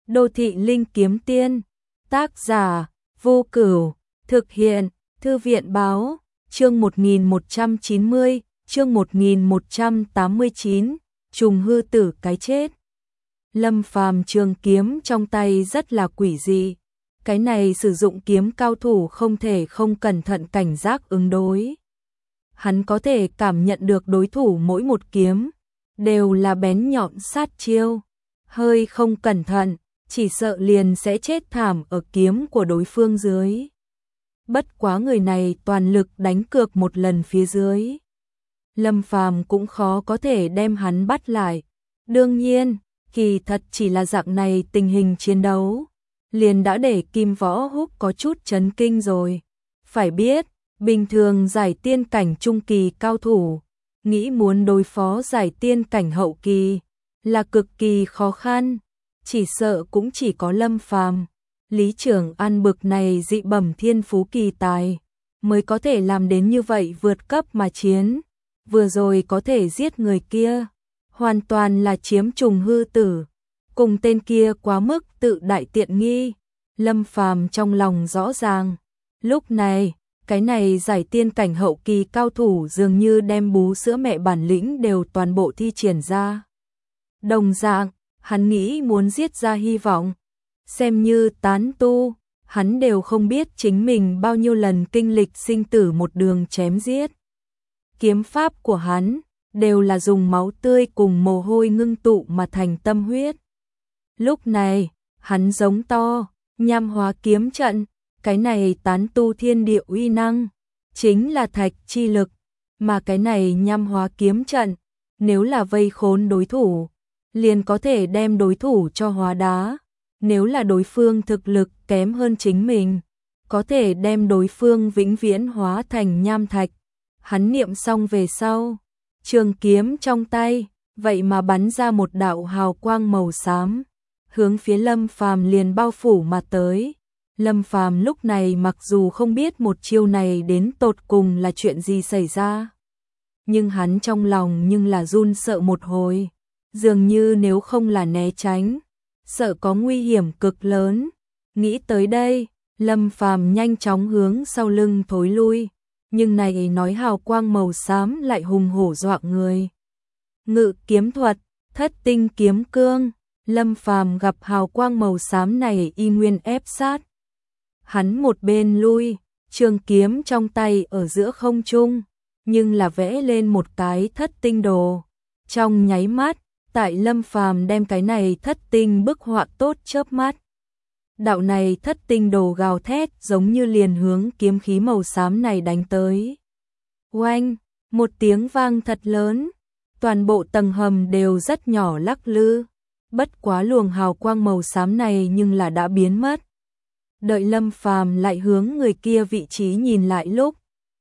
Đô thị linh kiếm tiên, tác giả, Vô Cửu, thực hiện, Thư viện báo, chương 1190, chương 1189, trùng hư tử cái chết. Lâm Phàm trường kiếm trong tay rất là quỷ dị. Cái này sử dụng kiếm cao thủ không thể không cẩn thận cảnh giác ứng đối. Hắn có thể cảm nhận được đối thủ mỗi một kiếm đều là bén nhọn sát chiêu, hơi không cẩn thận, chỉ sợ liền sẽ chết thảm ở kiếm của đối phương dưới. Bất quá người này toàn lực đánh cược một lần phía dưới, Lâm Phàm cũng khó có thể đem hắn bắt lại. Đương nhiên, kỳ thật chỉ là dạng này tình hình chiến đấu, liền đã để Kim Võ Húc có chút chấn kinh rồi. Phải biết, bình thường giải tiên cảnh trung kỳ cao thủ, nghĩ muốn đối phó giải tiên cảnh hậu kỳ là cực kỳ khó khăn, chỉ sợ cũng chỉ có Lâm Phàm, Lý Trường An bực này dị bẩm thiên phú kỳ tài mới có thể làm đến như vậy, vượt cấp mà chiến. Vừa rồi có thể giết người kia, hoàn toàn là chiếm trùng hư tử, cùng tên kia quá mức tự đại tiện nghi. Lâm Phàm trong lòng rõ ràng, lúc này, cái này giải tiên cảnh hậu kỳ cao thủ dường như đem bú sữa mẹ bản lĩnh đều toàn bộ thi triển ra. Đồng dạng, hắn nghĩ muốn giết ra hy vọng, xem như tán tu, hắn đều không biết chính mình bao nhiêu lần kinh lịch sinh tử một đường chém giết. Kiếm pháp của hắn đều là dùng máu tươi cùng mồ hôi ngưng tụ mà thành tâm huyết. Lúc này, hắn giống to, nham hóa kiếm trận, cái này tán tu thiên địa uy năng, chính là thạch chi lực, mà cái này nham hóa kiếm trận, nếu là vây khốn đối thủ, liền có thể đem đối thủ cho hóa đá. Nếu là đối phương thực lực kém hơn chính mình, có thể đem đối phương vĩnh viễn hóa thành nham thạch. Hắn niệm xong về sau, trường kiếm trong tay, vậy mà bắn ra một đạo hào quang màu xám, hướng phía Lâm Phàm liền bao phủ mà tới. Lâm Phàm lúc này mặc dù không biết một chiêu này đến tột cùng là chuyện gì xảy ra, nhưng hắn trong lòng nhưng là run sợ một hồi, dường như nếu không là né tránh, sợ có nguy hiểm cực lớn. Nghĩ tới đây, Lâm Phàm nhanh chóng hướng sau lưng thối lui, nhưng này nói hào quang màu xám lại hùng hổ dọa người. Ngự kiếm thuật, thất tinh kiếm cương, Lâm Phàm gặp hào quang màu xám này y nguyên ép sát. Hắn một bên lui, trường kiếm trong tay ở giữa không trung, nhưng là vẽ lên một cái thất tinh đồ. Trong nháy mắt, tại Lâm Phàm đem cái này thất tinh bức họa tốt chớp mắt. Đạo này thất tinh đồ gào thét giống như liền hướng kiếm khí màu xám này đánh tới. Oanh, một tiếng vang thật lớn, toàn bộ tầng hầm đều rất nhỏ lắc lư. Bất quá luồng hào quang màu xám này nhưng là đã biến mất. Đợi Lâm Phàm lại hướng người kia vị trí nhìn lại lúc,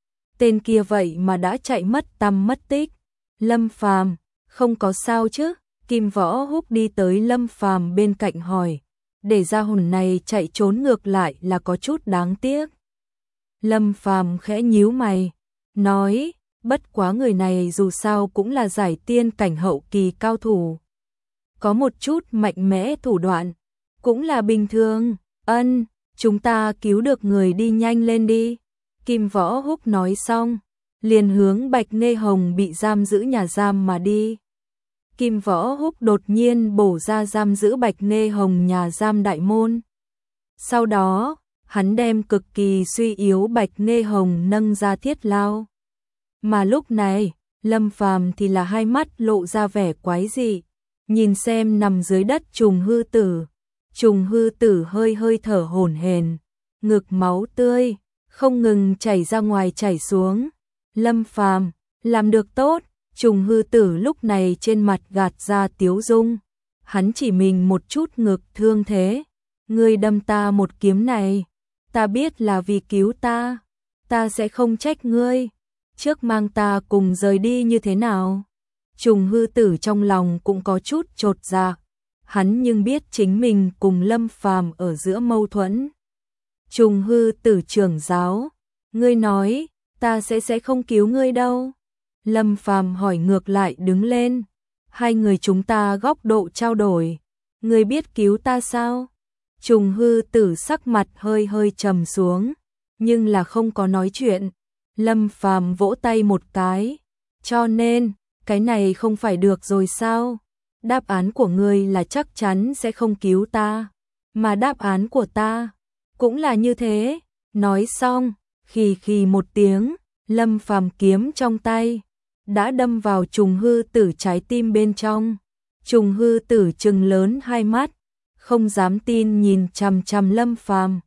tên kia vậy mà đã chạy mất tăm mất tích. Lâm Phàm, không có sao chứ? Kim Võ Húc đi tới Lâm Phàm bên cạnh hỏi, để ra hồn này chạy trốn ngược lại là có chút đáng tiếc. Lâm Phàm khẽ nhíu mày, nói, bất quá người này dù sao cũng là giải tiên cảnh hậu kỳ cao thủ, có một chút mạnh mẽ thủ đoạn, cũng là bình thường. Ân, chúng ta cứu được người đi nhanh lên đi. Kim Võ Húc nói xong, liền hướng Bạch Nê Hồng bị giam giữ nhà giam mà đi. Kim Võ Húc đột nhiên bổ ra giam giữ Bạch Nê Hồng nhà giam đại môn. Sau đó, hắn đem cực kỳ suy yếu Bạch Nê Hồng nâng ra thiết lao. Mà lúc này, Lâm Phàm thì là hai mắt lộ ra vẻ quái dị, nhìn xem nằm dưới đất trùng hư tử. Trùng hư tử hơi hơi thở hổn hển, ngực máu tươi không ngừng chảy ra ngoài chảy xuống. Lâm Phàm, làm được tốt. Trùng hư tử lúc này trên mặt gạt ra tiếu dung, hắn chỉ mình một chút ngực thương thế. Ngươi đâm ta một kiếm này, ta biết là vì cứu ta sẽ không trách ngươi, trước mang ta cùng rời đi như thế nào. Trùng hư tử trong lòng cũng có chút chột dạ, hắn nhưng biết chính mình cùng Lâm Phàm ở giữa mâu thuẫn. Trùng hư tử trưởng giáo, ngươi nói, ta sẽ không cứu ngươi đâu. Lâm Phàm hỏi ngược lại đứng lên, hai người chúng ta góc độ trao đổi, Ngươi biết cứu ta sao? Trùng hư tử sắc mặt hơi hơi trầm xuống, nhưng là không có nói chuyện. Lâm Phàm vỗ tay một cái, cho nên, cái này không phải được rồi sao? Đáp án của ngươi là chắc chắn sẽ không cứu ta, mà đáp án của ta cũng là như thế. Nói xong, khì khì một tiếng, Lâm Phàm kiếm trong tay đã đâm vào trùng hư tử trái tim bên trong. Trùng hư tử trừng lớn hai mắt, không dám tin nhìn chằm chằm Lâm Phàm.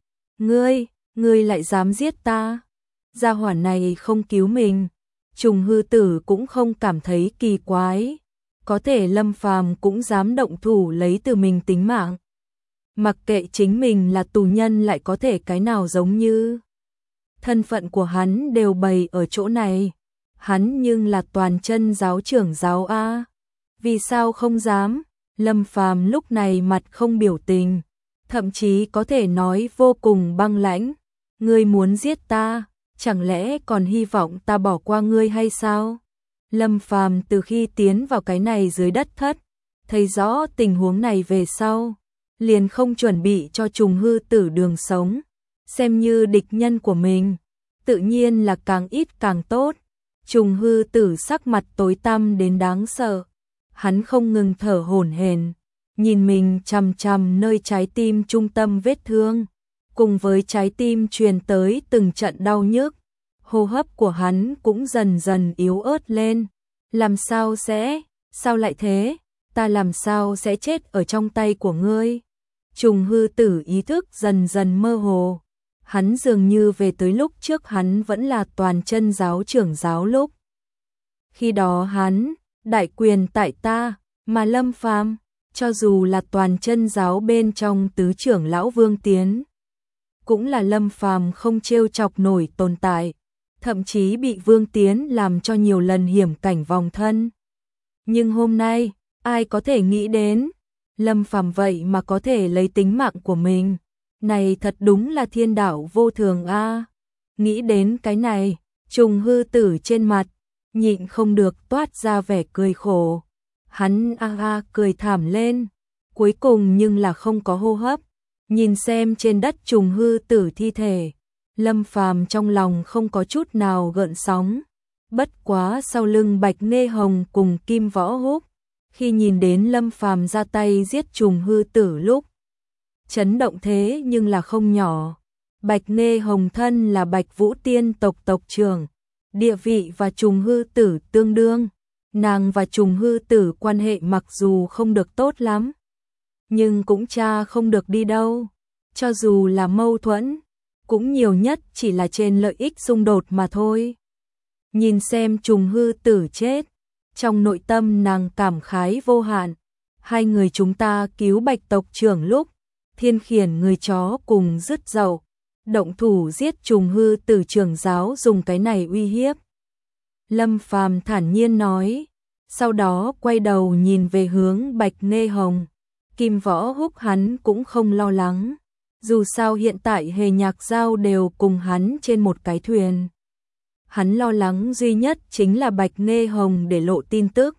Ngươi lại dám giết ta? Gia hỏa này không cứu mình. Trùng hư tử cũng không cảm thấy kỳ quái, có thể Lâm Phàm cũng dám động thủ lấy từ mình tính mạng. Mặc kệ chính mình là tù nhân lại có thể cái nào giống như. Thân phận của hắn đều bày ở chỗ này, hắn nhưng là toàn chân giáo trưởng giáo A. Vì sao không dám? Lâm Phàm lúc này mặt không biểu tình, thậm chí có thể nói vô cùng băng lãnh. Ngươi muốn giết ta, chẳng lẽ còn hy vọng ta bỏ qua ngươi hay sao? Lâm Phàm từ khi tiến vào cái này dưới đất thất, thấy rõ tình huống này về sau, liền không chuẩn bị cho trùng hư tử đường sống, xem như địch nhân của mình, tự nhiên là càng ít càng tốt. Trùng hư tử sắc mặt tối tăm đến đáng sợ, hắn không ngừng thở hổn hển, nhìn mình chằm chằm nơi trái tim trung tâm vết thương, cùng với trái tim truyền tới từng trận đau nhức, hô hấp của hắn cũng dần dần yếu ớt lên. Làm sao sẽ, sao lại thế, ta làm sao sẽ chết ở trong tay của ngươi? Trùng hư tử ý thức dần dần mơ hồ, hắn dường như về tới lúc trước hắn vẫn là toàn chân giáo trưởng giáo lúc. Khi đó hắn, đại quyền tại ta, mà Lâm Phàm cho dù là toàn chân giáo bên trong tứ trưởng lão Vương Tiến, cũng là Lâm Phàm không trêu chọc nổi tồn tại, thậm chí bị Vương Tiến làm cho nhiều lần hiểm cảnh vòng thân. Nhưng hôm nay, ai có thể nghĩ đến, Lâm Phàm vậy mà có thể lấy tính mạng của mình, này thật đúng là thiên đạo vô thường a. Nghĩ đến cái này, trùng hư tử trên mặt, nhịn không được toát ra vẻ cười khổ. Hắn cười thảm lên, cuối cùng nhưng là không có hô hấp, nhìn xem trên đất trùng hư tử thi thể. Lâm Phàm trong lòng không có chút nào gợn sóng, bất quá sau lưng Bạch Nê Hồng cùng Kim Võ Húc, khi nhìn đến Lâm Phàm ra tay giết trùng hư tử lúc, chấn động thế nhưng là không nhỏ. Bạch Nê Hồng thân là Bạch Vũ Tiên tộc tộc trưởng, địa vị và trùng hư tử tương đương, nàng và trùng hư tử quan hệ mặc dù không được tốt lắm, nhưng cũng cha không được đi đâu, cho dù là mâu thuẫn, cũng nhiều nhất chỉ là trên lợi ích xung đột mà thôi. Nhìn xem trùng hư tử chết, trong nội tâm nàng cảm khái vô hạn. Hai người chúng ta cứu Bạch tộc trưởng lúc, Thiên Khiển người chó cùng dứt dậu, động thủ giết trùng hư tử trưởng giáo dùng cái này uy hiếp. Lâm Phàm thản nhiên nói, sau đó quay đầu nhìn về hướng Bạch Nê Hồng. Kim Võ Húc hắn cũng không lo lắng, dù sao hiện tại Hề Nhạc Giao đều cùng hắn trên một cái thuyền. Hắn lo lắng duy nhất chính là Bạch Nê Hồng để lộ tin tức.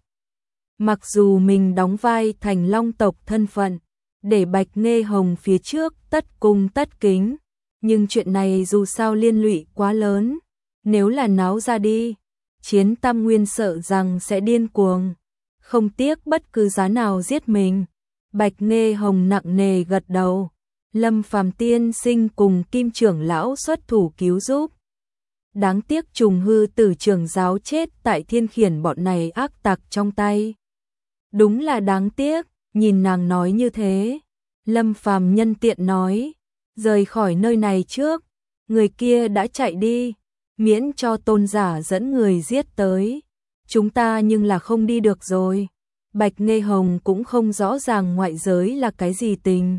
Mặc dù mình đóng vai thành Long tộc thân phận, để Bạch Nê Hồng phía trước tất cung tất kính, nhưng chuyện này dù sao liên lụy quá lớn, nếu là náo ra đi, Chiến Tam Nguyên sợ rằng sẽ điên cuồng, không tiếc bất cứ giá nào giết mình. Bạch Nê Hồng nặng nề gật đầu, Lâm Phàm tiên sinh cùng Kim trưởng lão xuất thủ cứu giúp. Đáng tiếc trùng hư tử trưởng giáo chết tại Thiên Khiển bọn này ác tặc trong tay. Đúng là đáng tiếc, nhìn nàng nói như thế, Lâm Phàm nhân tiện nói, rời khỏi nơi này trước, người kia đã chạy đi, miễn cho tôn giả dẫn người giết tới, chúng ta nhưng là không đi được rồi. Bạch Nê Hồng cũng không rõ ràng ngoại giới là cái gì tình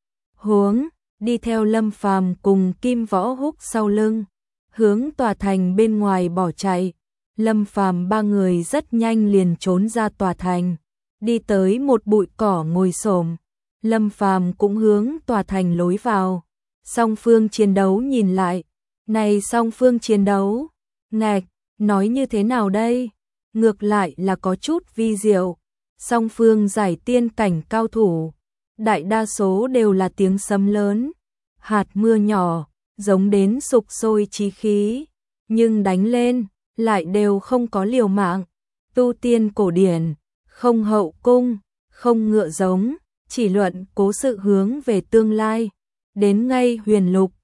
huống, đi theo Lâm Phàm cùng Kim Võ Húc sau lưng, hướng tòa thành bên ngoài bỏ chạy. Lâm Phàm ba người rất nhanh liền trốn ra tòa thành, đi tới một bụi cỏ ngồi xổm. Lâm Phàm cũng hướng tòa thành lối vào. Song phương chiến đấu nhìn lại, này song phương chiến đấu, ngạch, nói như thế nào đây? Ngược lại là có chút vi diệu. Song phương giải tiên cảnh cao thủ, đại đa số đều là tiếng sấm lớn, hạt mưa nhỏ, giống đến sục sôi chí khí, nhưng đánh lên lại đều không có liều mạng. Tu tiên cổ điển, không hậu cung, không ngựa giống, chỉ luận cố sự hướng về tương lai. Đến ngay huyền lục,